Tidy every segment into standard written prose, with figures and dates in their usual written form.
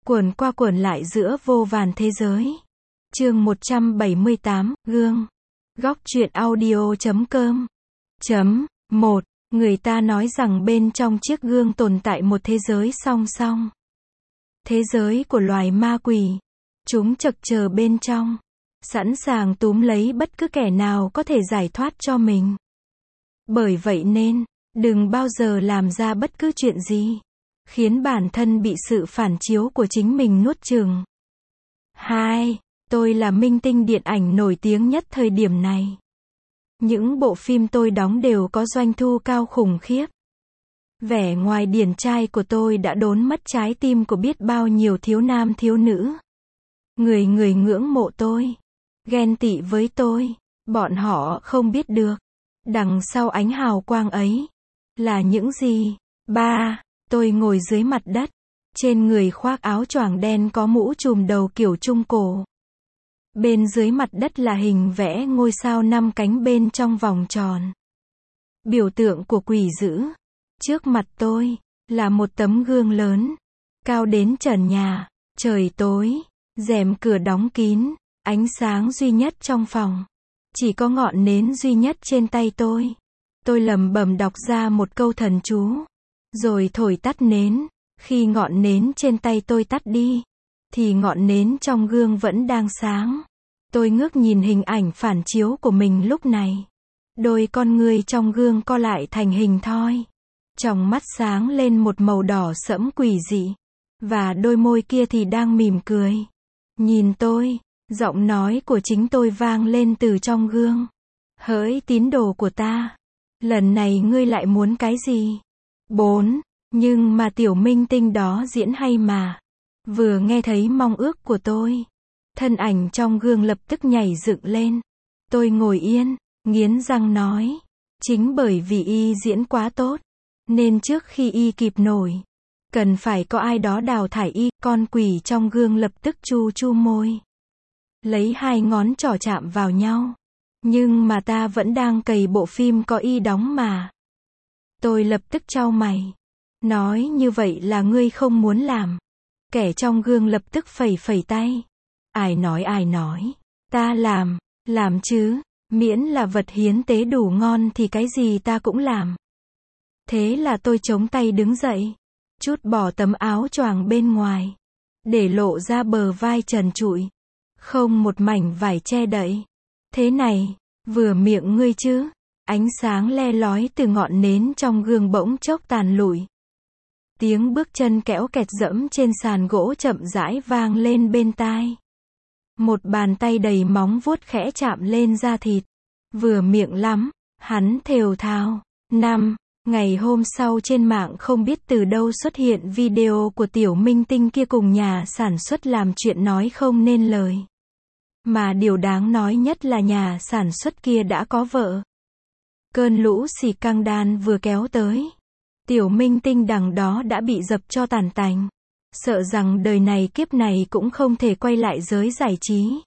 Quẩn qua quẩn lại giữa vô vàn thế giới. Chương 178, Gương. Góc truyện audio.com. 1. Người ta nói rằng bên trong chiếc gương tồn tại một thế giới song song. Thế giới của loài ma quỷ. Chúng chực chờ bên trong, sẵn sàng túm lấy bất cứ kẻ nào có thể giải thoát cho mình. Bởi vậy nên, đừng bao giờ làm ra bất cứ chuyện gì khiến bản thân bị sự phản chiếu của chính mình nuốt chửng. 2. Tôi là minh tinh điện ảnh nổi tiếng nhất thời điểm này. Những bộ phim tôi đóng đều có doanh thu cao khủng khiếp. Vẻ ngoài điển trai của tôi đã đốn mất trái tim của biết bao nhiêu thiếu nam thiếu nữ. Người người ngưỡng mộ tôi, ghen tị với tôi. Bọn họ không biết được, đằng sau ánh hào quang ấy là những gì. 3. Tôi ngồi dưới mặt đất, trên người khoác áo choàng đen có mũ trùm đầu kiểu Trung Cổ. Bên dưới mặt đất là hình vẽ ngôi sao 5 cánh bên trong vòng tròn, biểu tượng của quỷ dữ. Trước mặt tôi là một tấm gương lớn, cao đến trần nhà. Trời tối, rèm cửa đóng kín, ánh sáng duy nhất trong phòng, chỉ có ngọn nến duy nhất trên tay tôi. Tôi lẩm bẩm đọc ra một câu thần chú, rồi thổi tắt nến. Khi ngọn nến trên tay tôi tắt đi, thì ngọn nến trong gương vẫn đang sáng. Tôi ngước nhìn hình ảnh phản chiếu của mình lúc này. Đôi con ngươi trong gương co lại thành hình thoi. Tròng mắt sáng lên một màu đỏ sẫm quỷ dị. Và đôi môi kia thì đang mỉm cười. Nhìn tôi, giọng nói của chính tôi vang lên từ trong gương. Hỡi tín đồ của ta, lần này ngươi lại muốn cái gì? 4. Nhưng mà tiểu minh tinh đó diễn hay mà. Vừa nghe thấy mong ước của tôi, thân ảnh trong gương lập tức nhảy dựng lên. Tôi ngồi yên, nghiến răng nói. Chính bởi vì y diễn quá tốt, nên trước khi y kịp nổi, cần phải có ai đó đào thải y. Con quỷ trong gương lập tức chu chu môi, lấy 2 ngón trỏ chạm vào nhau. Nhưng mà ta vẫn đang cày bộ phim có y đóng mà. Tôi lập tức chau mày, nói như vậy là ngươi không muốn làm. Kẻ trong gương lập tức phẩy phẩy tay. Ai nói, ta làm chứ, miễn là vật hiến tế đủ ngon thì cái gì ta cũng làm. Thế là tôi chống tay đứng dậy, trút bỏ tấm áo choàng bên ngoài, để lộ ra bờ vai trần trụi, không một mảnh vải che đậy. Thế này, vừa miệng ngươi chứ. Ánh sáng le lói từ ngọn nến trong gương bỗng chốc tàn lụi. Tiếng bước chân kẽo kẹt dẫm trên sàn gỗ chậm rãi vang lên bên tai. Một bàn tay đầy móng vuốt khẽ chạm lên da thịt. Vừa miệng lắm, hắn thều thào. 5. Ngày hôm sau trên mạng không biết từ đâu xuất hiện video của tiểu minh tinh kia cùng nhà sản xuất làm chuyện nói không nên lời. Mà điều đáng nói nhất là nhà sản xuất kia đã có vợ. Cơn lũ xì căng đan vừa kéo tới, tiểu minh tinh đằng đó đã bị dập cho tàn tành. Sợ rằng đời này kiếp này cũng không thể quay lại giới giải trí.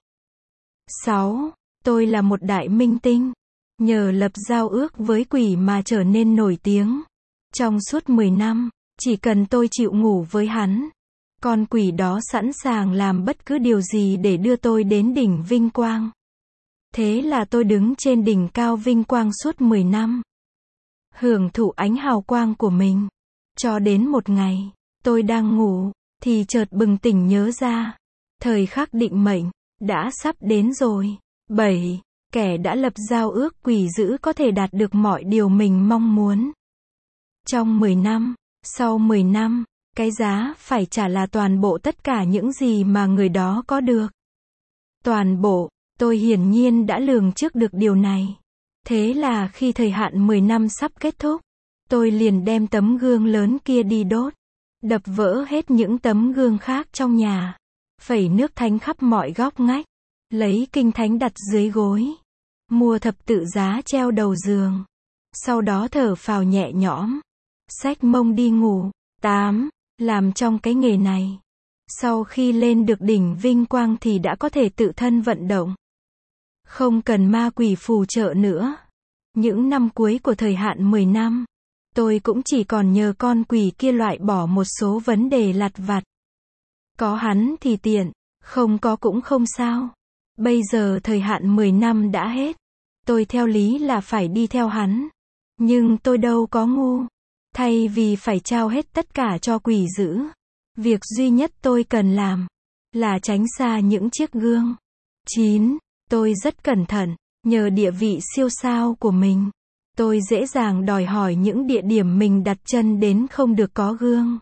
6. Tôi là một đại minh tinh, nhờ lập giao ước với quỷ mà trở nên nổi tiếng. Trong suốt 10 năm, chỉ cần tôi chịu ngủ với hắn, con quỷ đó sẵn sàng làm bất cứ điều gì để đưa tôi đến đỉnh vinh quang. Thế là tôi đứng trên đỉnh cao vinh quang suốt 10 năm, hưởng thụ ánh hào quang của mình. Cho đến một ngày, tôi đang ngủ, thì chợt bừng tỉnh nhớ ra, thời khắc định mệnh đã sắp đến rồi. 7. Kẻ đã lập giao ước quỷ dữ có thể đạt được mọi điều mình mong muốn. Trong 10 năm, sau 10 năm, cái giá phải trả là toàn bộ tất cả những gì mà người đó có được. Toàn bộ. Tôi hiển nhiên đã lường trước được điều này. Thế là khi thời hạn 10 năm sắp kết thúc, tôi liền đem tấm gương lớn kia đi đốt, đập vỡ hết những tấm gương khác trong nhà, phẩy nước thánh khắp mọi góc ngách, lấy kinh thánh đặt dưới gối, mua thập tự giá treo đầu giường. Sau đó thở phào nhẹ nhõm, xách mông đi ngủ. 8. Làm trong cái nghề này, sau khi lên được đỉnh vinh quang thì đã có thể tự thân vận động, không cần ma quỷ phù trợ nữa. Những năm cuối của thời hạn 10 năm, tôi cũng chỉ còn nhờ con quỷ kia loại bỏ một số vấn đề lặt vặt. Có hắn thì tiện, không có cũng không sao. Bây giờ thời hạn 10 năm đã hết. Tôi theo lý là phải đi theo hắn. Nhưng tôi đâu có ngu. Thay vì phải trao hết tất cả cho quỷ dữ, việc duy nhất tôi cần làm là tránh xa những chiếc gương. 9. Tôi rất cẩn thận. Nhờ địa vị siêu sao của mình, tôi dễ dàng đòi hỏi những địa điểm mình đặt chân đến không được có gương.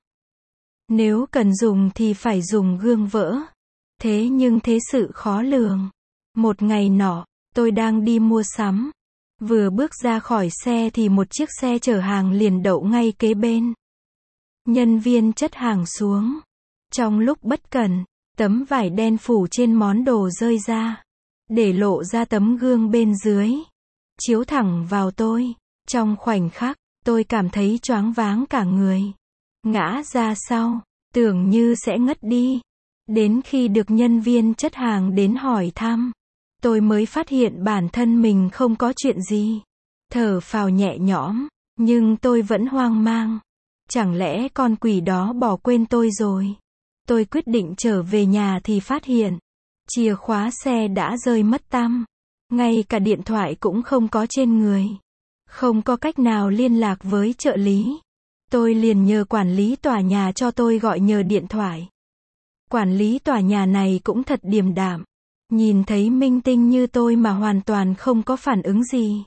Nếu cần dùng thì phải dùng gương vỡ. Thế nhưng thế sự khó lường. Một ngày nọ, tôi đang đi mua sắm. Vừa bước ra khỏi xe thì một chiếc xe chở hàng liền đậu ngay kế bên. Nhân viên chất hàng xuống. Trong lúc bất cẩn, tấm vải đen phủ trên món đồ rơi ra, để lộ ra tấm gương bên dưới, chiếu thẳng vào tôi. Trong khoảnh khắc, tôi cảm thấy choáng váng cả người. Ngã ra sau, tưởng như sẽ ngất đi. Đến khi được nhân viên chất hàng đến hỏi thăm, tôi mới phát hiện bản thân mình không có chuyện gì. Thở phào nhẹ nhõm, nhưng tôi vẫn hoang mang. Chẳng lẽ con quỷ đó bỏ quên tôi rồi? Tôi quyết định trở về nhà thì phát hiện chìa khóa xe đã rơi mất tăm. Ngay cả điện thoại cũng không có trên người. Không có cách nào liên lạc với trợ lý. Tôi liền nhờ quản lý tòa nhà cho tôi gọi nhờ điện thoại. Quản lý tòa nhà này cũng thật điềm đạm. Nhìn thấy minh tinh như tôi mà hoàn toàn không có phản ứng gì.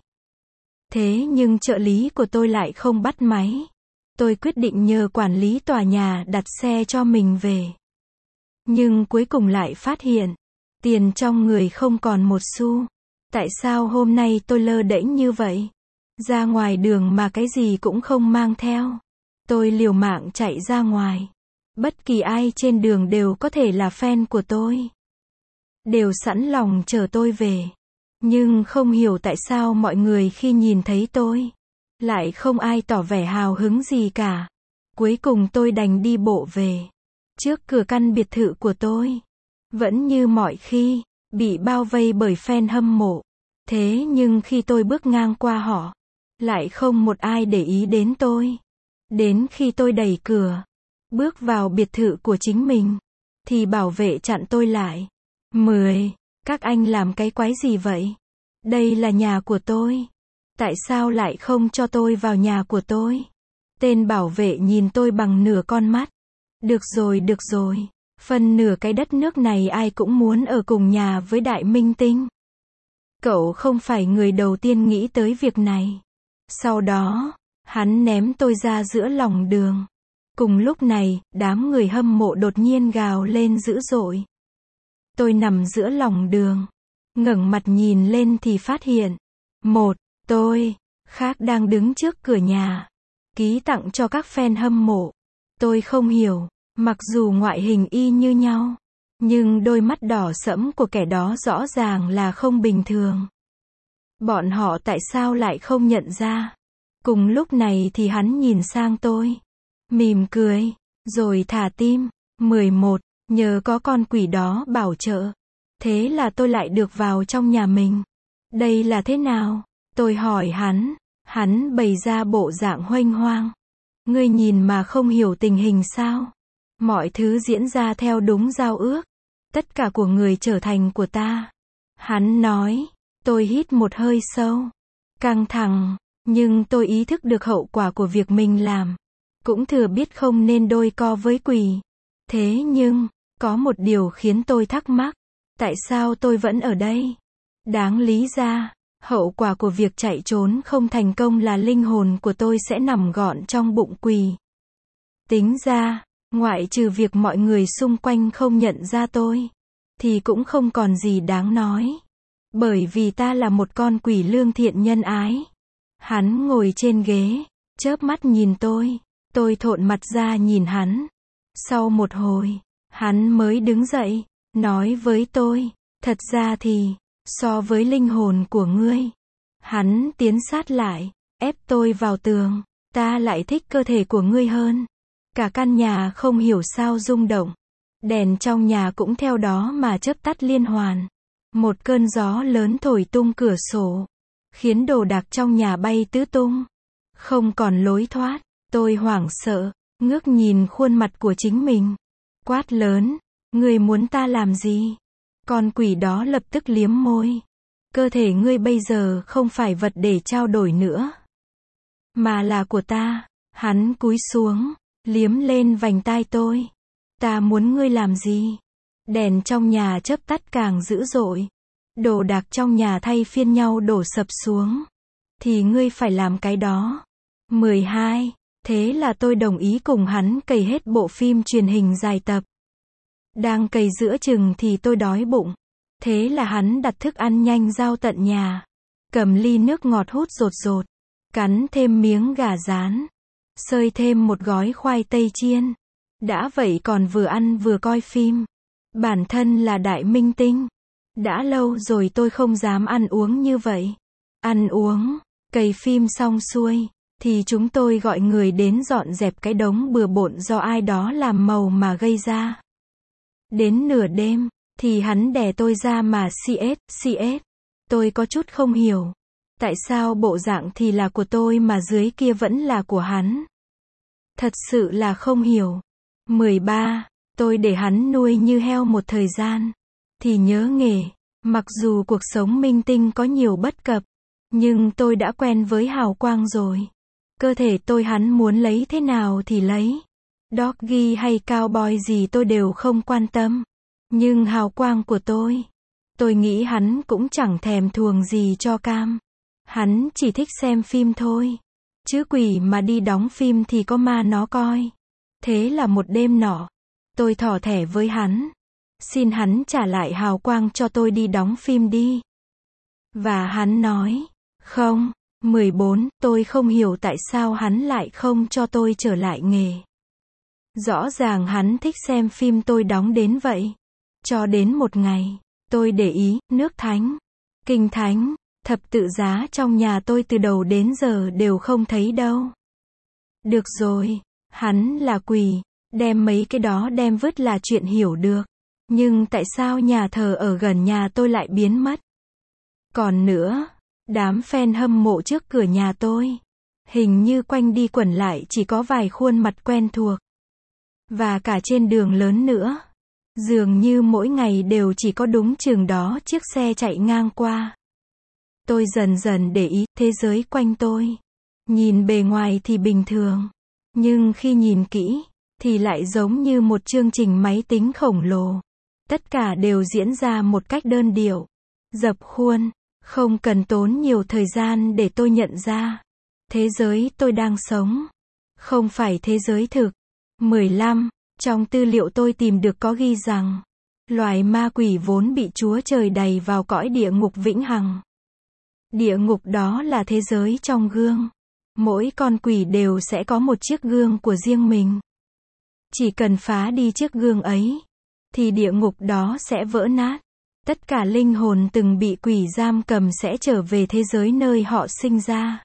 Thế nhưng trợ lý của tôi lại không bắt máy. Tôi quyết định nhờ quản lý tòa nhà đặt xe cho mình về. Nhưng cuối cùng lại phát hiện, tiền trong người không còn một xu. Tại sao hôm nay tôi lơ đễnh như vậy? Ra ngoài đường mà cái gì cũng không mang theo. Tôi liều mạng chạy ra ngoài. Bất kỳ ai trên đường đều có thể là fan của tôi. Đều sẵn lòng chờ tôi về. Nhưng không hiểu tại sao mọi người khi nhìn thấy tôi, lại không ai tỏ vẻ hào hứng gì cả. Cuối cùng tôi đành đi bộ về. Trước cửa căn biệt thự của tôi, vẫn như mọi khi, bị bao vây bởi fan hâm mộ. Thế nhưng khi tôi bước ngang qua họ, lại không một ai để ý đến tôi. Đến khi tôi đẩy cửa, bước vào biệt thự của chính mình, thì bảo vệ chặn tôi lại. 10. Các anh làm cái quái gì vậy? Đây là nhà của tôi. Tại sao lại không cho tôi vào nhà của tôi? Tên bảo vệ nhìn tôi bằng nửa con mắt. Được rồi. Phần nửa cái đất nước này ai cũng muốn ở cùng nhà với đại minh tinh. Cậu không phải người đầu tiên nghĩ tới việc này. Sau đó, hắn ném tôi ra giữa lòng đường. Cùng lúc này, đám người hâm mộ đột nhiên gào lên dữ dội. Tôi nằm giữa lòng đường, ngẩng mặt nhìn lên thì phát hiện, một, tôi, khác đang đứng trước cửa nhà, ký tặng cho các fan hâm mộ. Tôi không hiểu, mặc dù ngoại hình y như nhau, nhưng đôi mắt đỏ sẫm của kẻ đó rõ ràng là không bình thường. Bọn họ tại sao lại không nhận ra? Cùng lúc này thì hắn nhìn sang tôi, mỉm cười, rồi thả tim. 11. Nhờ có con quỷ đó bảo trợ, thế là tôi lại được vào trong nhà mình. Đây là thế nào? Tôi hỏi hắn bày ra bộ dạng huênh hoang. Ngươi nhìn mà không hiểu tình hình sao? Mọi thứ diễn ra theo đúng giao ước. Tất cả của người trở thành của ta. Hắn nói. Tôi hít một hơi sâu. Căng thẳng, nhưng tôi ý thức được hậu quả của việc mình làm. Cũng thừa biết không nên đôi co với quỷ. Thế nhưng, có một điều khiến tôi thắc mắc. Tại sao tôi vẫn ở đây? Đáng lý ra, hậu quả của việc chạy trốn không thành công là linh hồn của tôi sẽ nằm gọn trong bụng quỷ. Tính ra, ngoại trừ việc mọi người xung quanh không nhận ra tôi, thì cũng không còn gì đáng nói. Bởi vì ta là một con quỷ lương thiện nhân ái. Hắn ngồi trên ghế, chớp mắt nhìn tôi thộn mặt ra nhìn hắn. Sau một hồi, hắn mới đứng dậy, nói với tôi, thật ra thì, so với linh hồn của ngươi, hắn tiến sát lại, ép tôi vào tường, ta lại thích cơ thể của ngươi hơn. Cả căn nhà không hiểu sao rung động. Đèn trong nhà cũng theo đó mà chớp tắt liên hoàn. Một cơn gió lớn thổi tung cửa sổ, khiến đồ đạc trong nhà bay tứ tung. Không còn lối thoát, tôi hoảng sợ, ngước nhìn khuôn mặt của chính mình. Quát lớn, ngươi muốn ta làm gì? Con quỷ đó lập tức liếm môi. Cơ thể ngươi bây giờ không phải vật để trao đổi nữa, mà là của ta. Hắn cúi xuống, liếm lên vành tai tôi. Ta muốn ngươi làm gì? Đèn trong nhà chớp tắt càng dữ dội. Đồ đạc trong nhà thay phiên nhau đổ sập xuống. Thì ngươi phải làm cái đó. 12. Thế là tôi đồng ý cùng hắn cày hết bộ phim truyền hình dài tập. Đang cày giữa chừng thì tôi đói bụng. Thế là hắn đặt thức ăn nhanh giao tận nhà. Cầm ly nước ngọt hút rột rột. Cắn thêm miếng gà rán. Xơi thêm một gói khoai tây chiên. Đã vậy còn vừa ăn vừa coi phim. Bản thân là đại minh tinh. Đã lâu rồi tôi không dám ăn uống như vậy. Ăn uống, cày phim xong xuôi, thì chúng tôi gọi người đến dọn dẹp cái đống bừa bộn do ai đó làm màu mà gây ra. Đến nửa đêm, thì hắn đè tôi ra mà CS. Tôi có chút không hiểu. Tại sao bộ dạng thì là của tôi mà dưới kia vẫn là của hắn? Thật sự là không hiểu. 13. Tôi để hắn nuôi như heo một thời gian. Thì nhớ nghề. Mặc dù cuộc sống minh tinh có nhiều bất cập, nhưng tôi đã quen với hào quang rồi. Cơ thể tôi hắn muốn lấy thế nào thì lấy. Doggy hay cowboy gì tôi đều không quan tâm. Nhưng hào quang của tôi nghĩ hắn cũng chẳng thèm thuồng gì cho cam. Hắn chỉ thích xem phim thôi. Chứ quỷ mà đi đóng phim thì có ma nó coi. Thế là một đêm nọ, tôi thỏ thẻ với hắn. Xin hắn trả lại hào quang cho tôi đi đóng phim đi. Và hắn nói, không. 14. Tôi không hiểu tại sao hắn lại không cho tôi trở lại nghề. Rõ ràng hắn thích xem phim tôi đóng đến vậy. Cho đến một ngày, tôi để ý, nước thánh, kinh thánh, thập tự giá trong nhà tôi từ đầu đến giờ đều không thấy đâu. Được rồi, hắn là quỷ, đem mấy cái đó đem vứt là chuyện hiểu được. Nhưng tại sao nhà thờ ở gần nhà tôi lại biến mất? Còn nữa, đám fan hâm mộ trước cửa nhà tôi, hình như quanh đi quẩn lại chỉ có vài khuôn mặt quen thuộc. Và cả trên đường lớn nữa. Dường như mỗi ngày đều chỉ có đúng chừng đó chiếc xe chạy ngang qua. Tôi dần dần để ý thế giới quanh tôi. Nhìn bề ngoài thì bình thường. Nhưng khi nhìn kỹ, thì lại giống như một chương trình máy tính khổng lồ. Tất cả đều diễn ra một cách đơn điệu, dập khuôn, không cần tốn nhiều thời gian để tôi nhận ra. Thế giới tôi đang sống, không phải thế giới thực. 15. Trong tư liệu tôi tìm được có ghi rằng, loài ma quỷ vốn bị Chúa Trời đày vào cõi địa ngục vĩnh hằng. Địa ngục đó là thế giới trong gương. Mỗi con quỷ đều sẽ có một chiếc gương của riêng mình. Chỉ cần phá đi chiếc gương ấy, thì địa ngục đó sẽ vỡ nát. Tất cả linh hồn từng bị quỷ giam cầm sẽ trở về thế giới nơi họ sinh ra.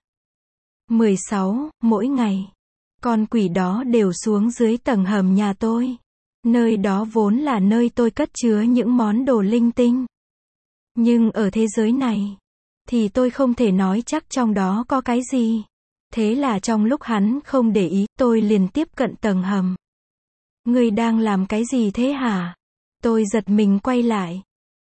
16. Mỗi ngày, con quỷ đó đều xuống dưới tầng hầm nhà tôi. Nơi đó vốn là nơi tôi cất chứa những món đồ linh tinh. Nhưng ở thế giới này, thì tôi không thể nói chắc trong đó có cái gì. Thế là trong lúc hắn không để ý, tôi liền tiếp cận tầng hầm. Ngươi đang làm cái gì thế hả? Tôi giật mình quay lại.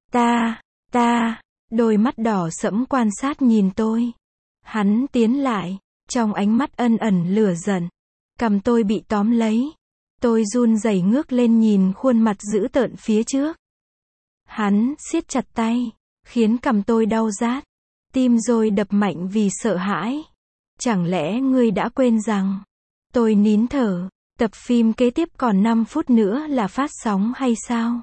Ta, đôi mắt đỏ sẫm quan sát nhìn tôi. Hắn tiến lại, trong ánh mắt ân ẩn lửa giận. Cầm tôi bị tóm lấy. Tôi run rẩy ngước lên nhìn khuôn mặt dữ tợn phía trước. Hắn siết chặt tay, khiến cầm tôi đau rát. Tim rồi đập mạnh vì sợ hãi. Chẳng lẽ ngươi đã quên rằng, tôi nín thở, tập phim kế tiếp còn 5 phút nữa là phát sóng hay sao?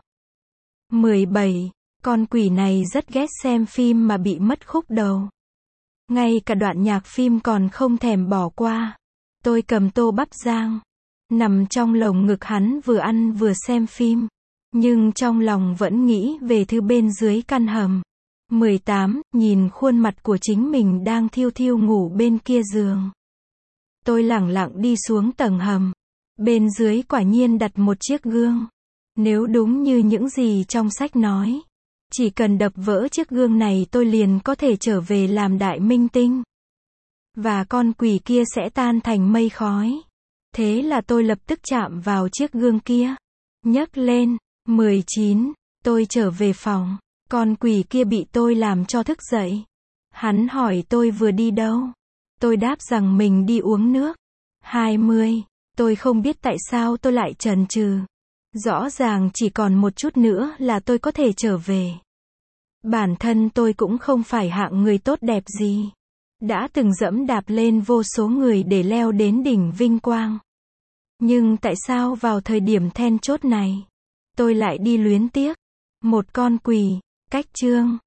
17. Con quỷ này rất ghét xem phim mà bị mất khúc đầu. Ngay cả đoạn nhạc phim còn không thèm bỏ qua. Tôi cầm tô bắp rang, nằm trong lồng ngực hắn vừa ăn vừa xem phim. Nhưng trong lòng vẫn nghĩ về thứ bên dưới căn hầm. 18. Nhìn khuôn mặt của chính mình đang thiêu thiêu ngủ bên kia giường. Tôi lẳng lặng đi xuống tầng hầm. Bên dưới quả nhiên đặt một chiếc gương. Nếu đúng như những gì trong sách nói, chỉ cần đập vỡ chiếc gương này tôi liền có thể trở về làm đại minh tinh. Và con quỷ kia sẽ tan thành mây khói. Thế là tôi lập tức chạm vào chiếc gương kia. Nhấc lên. 19. Tôi trở về phòng. Con quỷ kia bị tôi làm cho thức dậy. Hắn hỏi tôi vừa đi đâu. Tôi đáp rằng mình đi uống nước. 20. Tôi không biết tại sao tôi lại chần chừ. Rõ ràng chỉ còn một chút nữa là tôi có thể trở về. Bản thân tôi cũng không phải hạng người tốt đẹp gì. Đã từng dẫm đạp lên vô số người để leo đến đỉnh vinh quang. Nhưng tại sao vào thời điểm then chốt này, tôi lại đi luyến tiếc một con quỷ? Cách chương